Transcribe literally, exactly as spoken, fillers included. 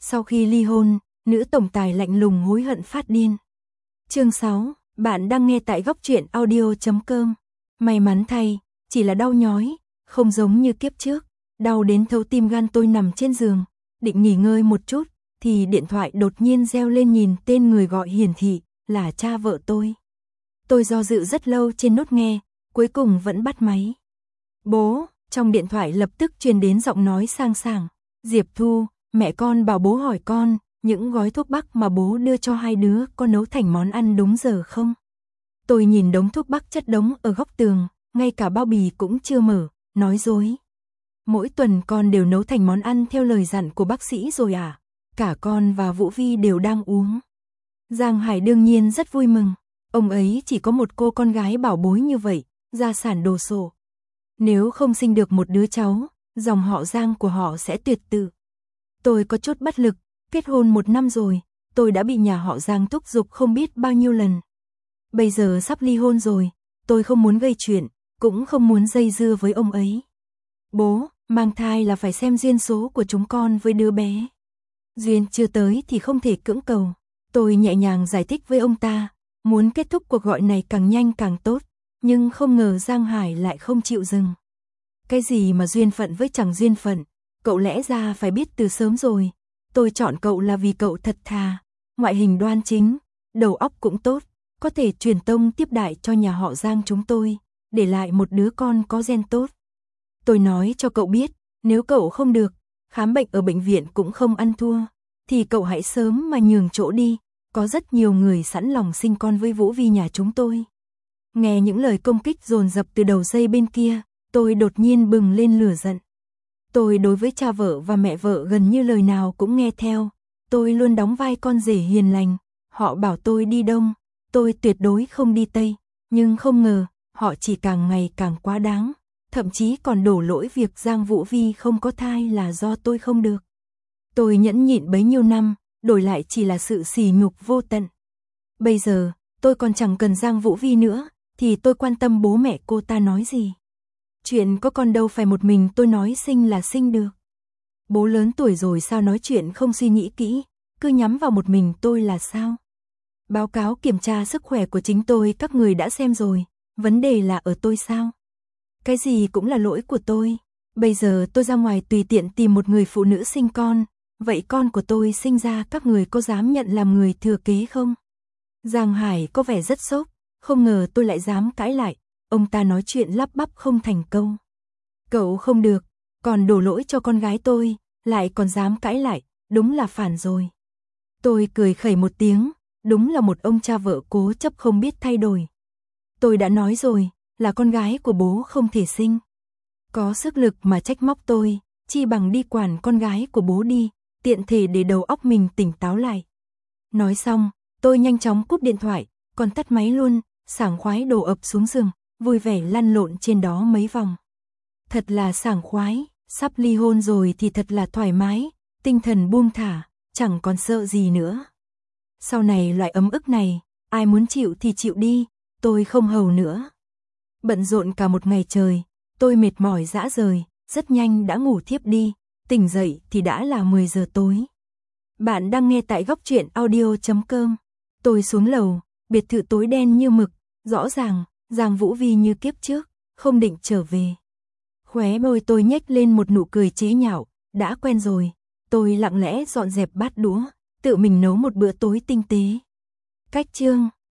Sau khi ly hôn, nữ tổng tài lạnh lùng hối hận phát điên. Chương sáu, bạn đang nghe tại góc truyện audio chấm com. May mắn thay, chỉ là đau nhói, không giống như kiếp trước, đau đến thấu tim gan. Tôi nằm trên giường, định nghỉ ngơi một chút, thì điện thoại đột nhiên reo lên, nhìn tên người gọi hiển thị là cha vợ tôi. Tôi do dự rất lâu trên nút nghe, cuối cùng vẫn bắt máy. Bố, trong điện thoại lập tức truyền đến giọng nói sang sảng. Diệp Thu, mẹ con bảo bố hỏi con, những gói thuốc bắc mà bố đưa cho hai đứa có nấu thành món ăn đúng giờ không? Tôi nhìn đống thuốc bắc chất đống ở góc tường, ngay cả bao bì cũng chưa mở, nói dối. Mỗi tuần con đều nấu thành món ăn theo lời dặn của bác sĩ rồi à? Cả con và Vũ Vi đều đang uống. Giang Hải đương nhiên rất vui mừng. Ông ấy chỉ có một cô con gái bảo bối như vậy, gia sản đồ sộ. Nếu không sinh được một đứa cháu, dòng họ Giang của họ sẽ tuyệt tự. Tôi có chút bất lực, kết hôn một năm rồi, tôi đã bị nhà họ Giang thúc giục không biết bao nhiêu lần. Bây giờ sắp ly hôn rồi, tôi không muốn gây chuyện, cũng không muốn dây dưa với ông ấy. Bố, mang thai là phải xem duyên số của chúng con với đứa bé. Duyên chưa tới thì không thể cưỡng cầu. Tôi nhẹ nhàng giải thích với ông ta, muốn kết thúc cuộc gọi này càng nhanh càng tốt, nhưng không ngờ Giang Hải lại không chịu dừng. Cái gì mà duyên phận với chẳng duyên phận, cậu lẽ ra phải biết từ sớm rồi. Tôi chọn cậu là vì cậu thật thà, ngoại hình đoan chính, đầu óc cũng tốt, có thể truyền tông tiếp đại cho nhà họ Giang chúng tôi, để lại một đứa con có gen tốt. Tôi nói cho cậu biết, nếu cậu không được, khám bệnh ở bệnh viện cũng không ăn thua, thì cậu hãy sớm mà nhường chỗ đi, có rất nhiều người sẵn lòng sinh con với Vũ Vi nhà chúng tôi. Nghe những lời công kích dồn dập từ đầu dây bên kia, tôi đột nhiên bừng lên lửa giận. Tôi đối với cha vợ và mẹ vợ gần như lời nào cũng nghe theo, tôi luôn đóng vai con rể hiền lành, họ bảo tôi đi đông, tôi tuyệt đối không đi tây, nhưng không ngờ, họ chỉ càng ngày càng quá đáng, thậm chí còn đổ lỗi việc Giang Vũ Vi không có thai là do tôi không được. Tôi nhẫn nhịn bấy nhiêu năm, đổi lại chỉ là sự sỉ nhục vô tận. Bây giờ, tôi còn chẳng cần Giang Vũ Vi nữa, thì tôi quan tâm bố mẹ cô ta nói gì. Chuyện có con đâu phải một mình tôi nói sinh là sinh được. Bố lớn tuổi rồi sao nói chuyện không suy nghĩ kỹ, cứ nhắm vào một mình tôi là sao? Báo cáo kiểm tra sức khỏe của chính tôi các người đã xem rồi, vấn đề là ở tôi sao? Cái gì cũng là lỗi của tôi. Bây giờ tôi ra ngoài tùy tiện tìm một người phụ nữ sinh con, vậy con của tôi sinh ra các người có dám nhận làm người thừa kế không? Giang Hải có vẻ rất sốc, không ngờ tôi lại dám cãi lại, ông ta nói chuyện lắp bắp không thành câu. Cậu không được, còn đổ lỗi cho con gái tôi, lại còn dám cãi lại, đúng là phản rồi. Tôi cười khẩy một tiếng, đúng là một ông cha vợ cố chấp không biết thay đổi. Tôi đã nói rồi, là con gái của bố không thể sinh. Có sức lực mà trách móc tôi, chi bằng đi quản con gái của bố đi, tiện thể để đầu óc mình tỉnh táo lại. Nói xong, tôi nhanh chóng cúp điện thoại, còn tắt máy luôn, sảng khoái đổ ập xuống giường, vui vẻ lăn lộn trên đó mấy vòng. Thật là sảng khoái, sắp ly hôn rồi thì thật là thoải mái, tinh thần buông thả, chẳng còn sợ gì nữa. Sau này loại ấm ức này, ai muốn chịu thì chịu đi, tôi không hầu nữa. Bận rộn cả một ngày trời, tôi mệt mỏi rã rời, rất nhanh đã ngủ thiếp đi, tỉnh dậy thì đã là mười giờ tối. Bạn đang nghe tại góc truyện audio chấm com. Tôi xuống lầu, biệt thự tối đen như mực, rõ ràng, Giang Vũ Vi như kiếp trước, không định trở về. Khóe môi tôi nhếch lên một nụ cười chế nhạo, đã quen rồi, tôi lặng lẽ dọn dẹp bát đũa, tự mình nấu một bữa tối tinh tế. Cách chương